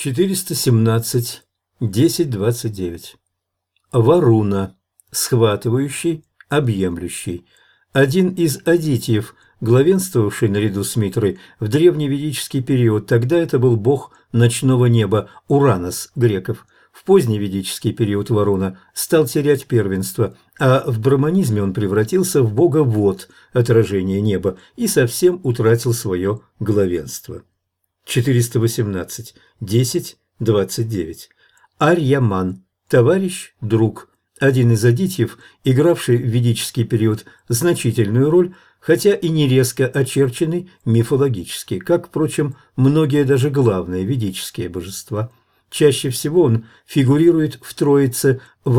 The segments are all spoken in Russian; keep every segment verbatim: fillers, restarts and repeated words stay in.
четыреста семнадцать, десять двадцать девять. Варуна, схватывающий, объемлющий. Один из адитиев, главенствовавший наряду с Митрой в древневедический период, тогда это был бог ночного неба Уранос греков. В поздневедический период Варуна стал терять первенство, а в брахманизме он превратился в бога вод, отражение неба, и совсем утратил свое главенство. четыреста восемнадцать, десять двадцать девять. Арьяман, товарищ, друг. Один из адитьев, игравший в ведический период значительную роль, хотя и не резко очерченный мифологически, как, впрочем, многие даже главные ведические божества. Чаще всего он фигурирует в троице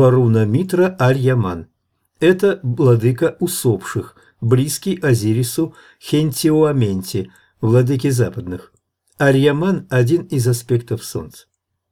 Варуна-Митра-Арьяман. Это владыка усопших, близкий Азирису Хентиуаменти, владыке западных. Арьяман – один из аспектов Солнца.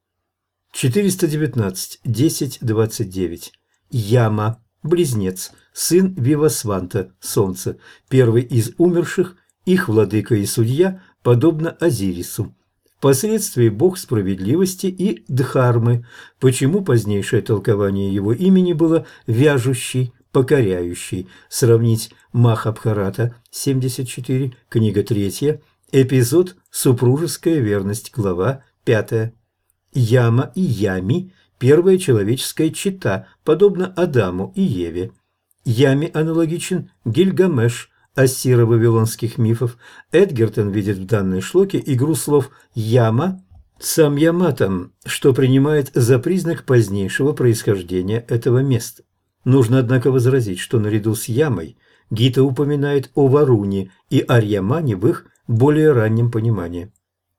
четыреста девятнадцать, десять двадцать девять. Яма, близнец, сын Вивасванта, Солнца, первый из умерших, их владыка и судья, подобно Азирису. Впоследствии бог справедливости и Дхармы, почему позднейшее толкование его имени было «вяжущий», «покоряющий». Сравнить Махабхарата, семьдесят четыре, книга третья, эпизод «Супружеская верность», глава пятая. Яма и Ями – первая человеческая чета, подобно Адаму и Еве. Ями аналогичен Гильгамеш, ассиро-вавилонских мифов. Эдгертон видит в данной шлоке игру слов «яма» сам Яматом, что принимает за признак позднейшего происхождения этого места. Нужно, однако, возразить, что наряду с Ямой Гита упоминает о Варуне и Арьямане в их более раннем понимании.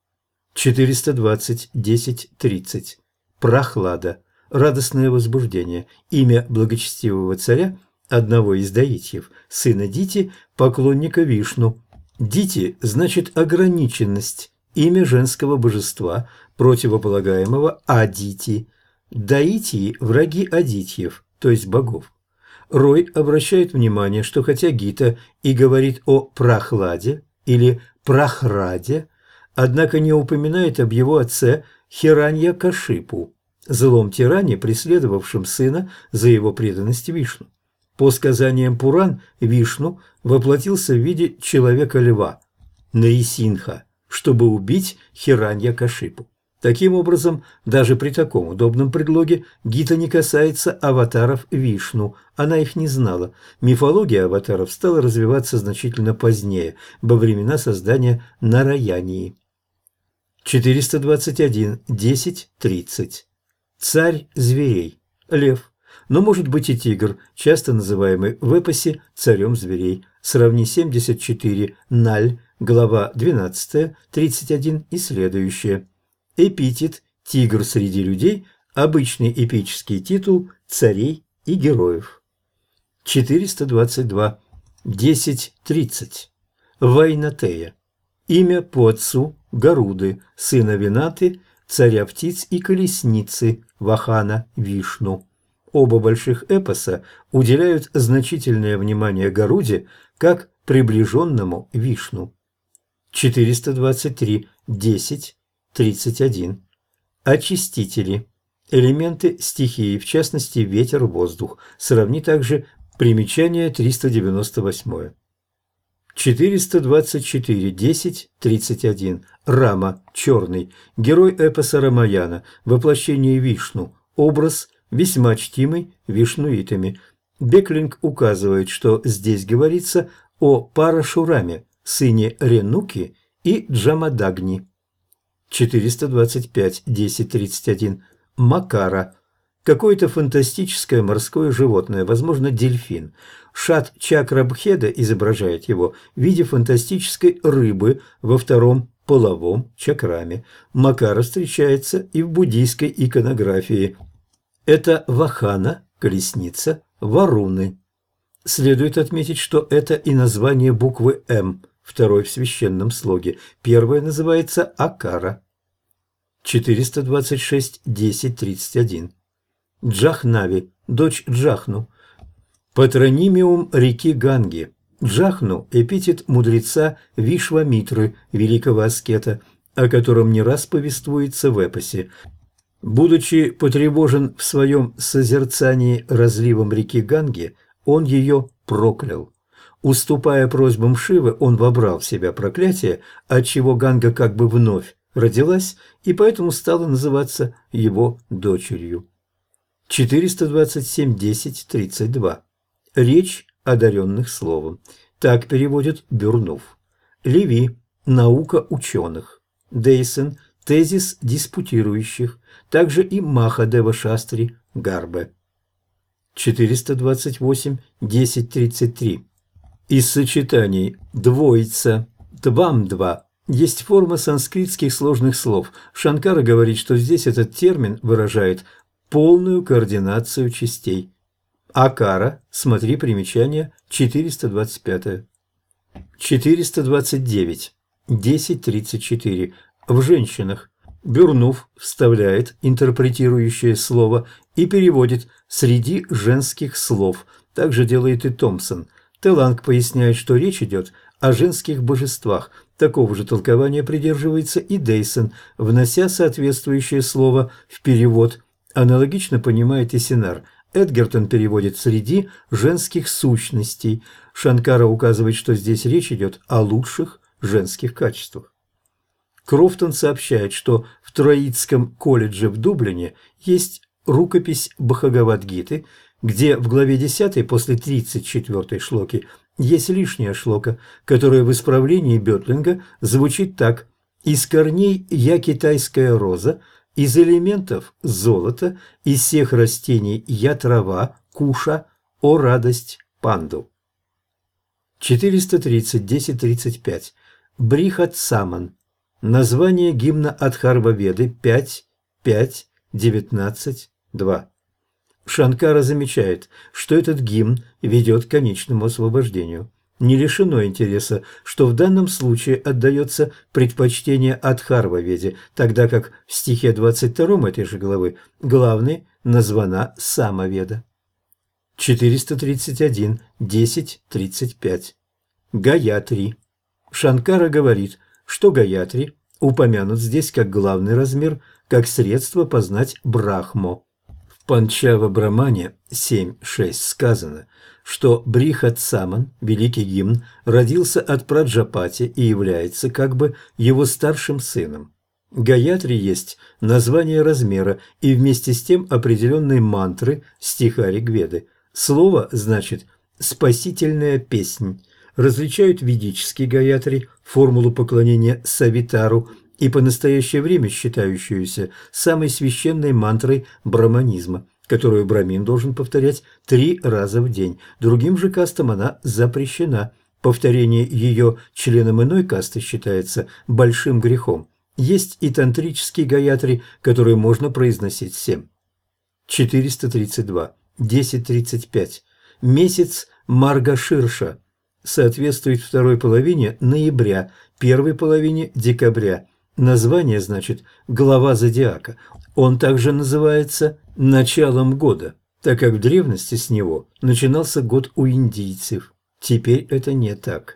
четыреста двадцать, десять тридцать. Прохлада, радостное возбуждение, имя благочестивого царя, одного из даитьев, сына Дити, поклонника Вишну. Дити значит ограниченность, имя женского божества, противополагаемого Адити. Даитии – враги адитьев, то есть богов. Рой обращает внимание, что хотя Гита и говорит о прохладе или прохраде, однако не упоминает об его отце Хираньякашипу, злом тиране, преследовавшем сына за его преданность Вишну. По сказаниям Пуран, Вишну воплотился в виде человека-льва, Нарисинха, чтобы убить Хираньякашипу. Таким образом, даже при таком удобном предлоге Гита не касается аватаров Вишну, она их не знала. Мифология аватаров стала развиваться значительно позднее, во времена создания Нараянии. четыреста двадцать один, десять тридцать. Царь зверей, лев, но может быть и тигр, часто называемый в эпосе царем зверей. Сравни семьдесят четыре, Наль, глава двенадцатая, тридцать один и следующее. Эпитет «Тигр среди людей» – обычный эпический титул царей и героев. четыреста двадцать два, десять тридцать. Вайнатея. Имя по отцу Гаруды, сына Винаты, царя птиц и колесницы, Вахана Вишну. Оба больших эпоса уделяют значительное внимание Гаруде как приближенному Вишну. четыреста двадцать три, десять тридцать один. Очистители. Элементы стихии, в частности ветер, воздух. Сравни также примечание триста девяносто восемь. четыреста двадцать четыре, десять тридцать один. Рама, черный, герой эпоса Рамаяна, воплощение Вишну, образ, весьма чтимый вишнуитами. Беклинг указывает, что здесь говорится о Парашураме, сыне Ренуки и Джамадагни. четыреста двадцать пять, десять тридцать один. Макара. Какое-то фантастическое морское животное, возможно, дельфин. Шат Чакрабхеда изображает его в виде фантастической рыбы во втором половом чакраме. Макара встречается и в буддийской иконографии. Это Вахана, колесница, Варуны. Следует отметить, что это и название буквы «М», второй в священном слоге. Первая называется Акара. четыреста двадцать шесть, десять тридцать один. Джахнави, дочь Джахну. Патронимиум реки Ганги. Джахну – эпитет мудреца Вишвамитры, великого аскета. о котором не раз повествуется в эпосе. Будучи потревожен в своем созерцании разливом реки Ганги, он ее проклял. Уступая просьбам Шивы, он вобрал в себя проклятие, отчего Ганга как бы вновь родилась и поэтому стала называться его дочерью. четыреста двадцать семь десять тридцать два. Речь одаренных словом. Так переводит Бюрнов. Леви – наука ученых. Дейсон – тезис диспутирующих. Также и Махадева Шастри Гарбе. четыреста двадцать восемь десять тридцать три. Из сочетаний «двоица», «двам-два» есть форма санскритских сложных слов. Шанкара говорит, что здесь этот термин выражает полную координацию частей. Акара, смотри примечание четыреста двадцать пять. четыреста двадцать девять десять тридцать четыре. В женщинах Бюрнов вставляет интерпретирующее слово и переводит «среди женских слов». Также делает и Томпсон. Теланг поясняет, что речь идет о женских божествах. Такого же толкования придерживается и Дейсон, внося соответствующее слово в перевод. Аналогично понимает и Синар. Эдгертон переводит «среди женских сущностей». Шанкара указывает, что здесь речь идет о лучших женских качествах. Крофтон сообщает, что в Троитском колледже в Дублине есть рукопись Бхагавад-гиты, где в главе десятой после тридцать четвёртой шлоки есть лишняя шлока, которая в исправлении Бётлинга звучит так: «Из корней я китайская роза, из элементов золото, из всех растений я трава, куша, о радость панду». четыреста тридцать десять тридцать пять. Брихат Саман. Название гимна Адхарва-веды пять пять девятнадцать два. Шанкара замечает, что этот гимн ведет к конечному освобождению. Не лишено интереса, что в данном случае отдается предпочтение Адхарва-веде, тогда как в стихе двадцать втором этой же главы главной названа Самаведа. четыреста тридцать один десять тридцать пять. Гаятри. Шанкара говорит, что Гаятри упомянут здесь как главный размер, как средство познать Брахмо. В Панчава-брамане семь шесть сказано, что Брихат Саман, великий гимн, родился от Праджапати и является как бы его старшим сыном. Гаятри есть название размера и вместе с тем определенной мантры стиха Ригведы. Слово значит «спасительная песнь». Различают ведический Гаятри, формулу поклонения Савитару, и по настоящее время считающуюся самой священной мантрой браманизма, которую брамин должен повторять три раза в день. Другим же кастам она запрещена. Повторение ее членам иной касты считается большим грехом. Есть и тантрический Гаятри, который можно произносить всем. четыреста тридцать два десять тридцать пять. Месяц Маргаширша соответствует второй половине ноября, первой половине декабря. Название значит «глава зодиака». Он также называется «началом года», так как в древности с него начинался год у индийцев. Теперь это не так.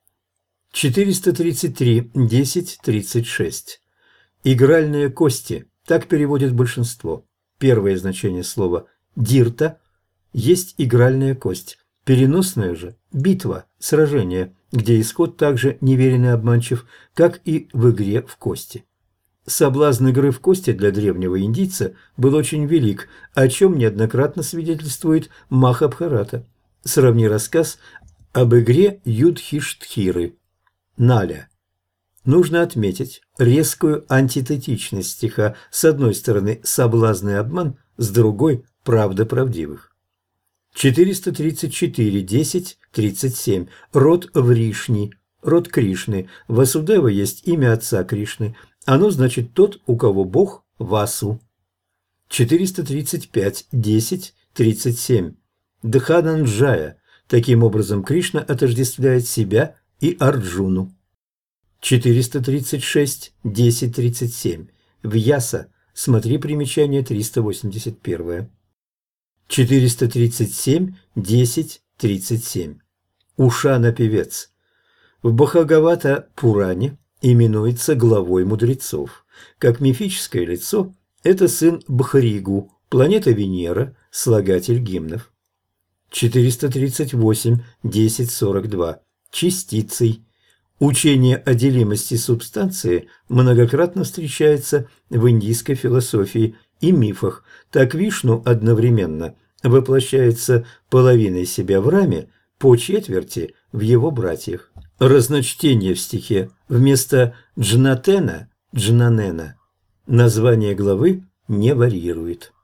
четыреста тридцать три десять тридцать шесть. Игральные кости. Так переводит большинство. Первое значение слова «дирта» есть игральная кость. Переносная же – битва, сражение, где исход также неверен и обманчив, как и в игре в кости. Соблазн игры в кости для древнего индийца был очень велик, о чем неоднократно свидетельствует Махабхарата. Сравни рассказ об игре Юдхиштхиры. Наля. Нужно отметить резкую антитетичность стиха. С одной стороны соблазн и обман, с другой – правда правдивых. четыреста тридцать четыре десять тридцать семь. Род Вришни, род Кришны. Васудева есть имя отца Кришны. Оно значит тот, у кого Бог Васу. четыреста тридцать пять десять тридцать семь. Дхананджая. Таким образом, Кришна отождествляет себя и Арджуну. четыреста тридцать шесть десять тридцать семь. Вьяса. Смотри примечание триста восемьдесят один. четыреста тридцать семь десять тридцать семь. Ушана певец. В Бхагавата Пуране именуется главой мудрецов. Как мифическое лицо – это сын Бхригу, планета Венера, слагатель гимнов. четыреста тридцать восемь десять сорок два. Частицей. Учение о делимости субстанции многократно встречается в индийской философии и мифах. Так Вишну одновременно воплощается половиной себя в Раме, по четверти в его братьях. Разночтение в стихе. Вместо Джнатена – Джнанена. Название главы не варьирует.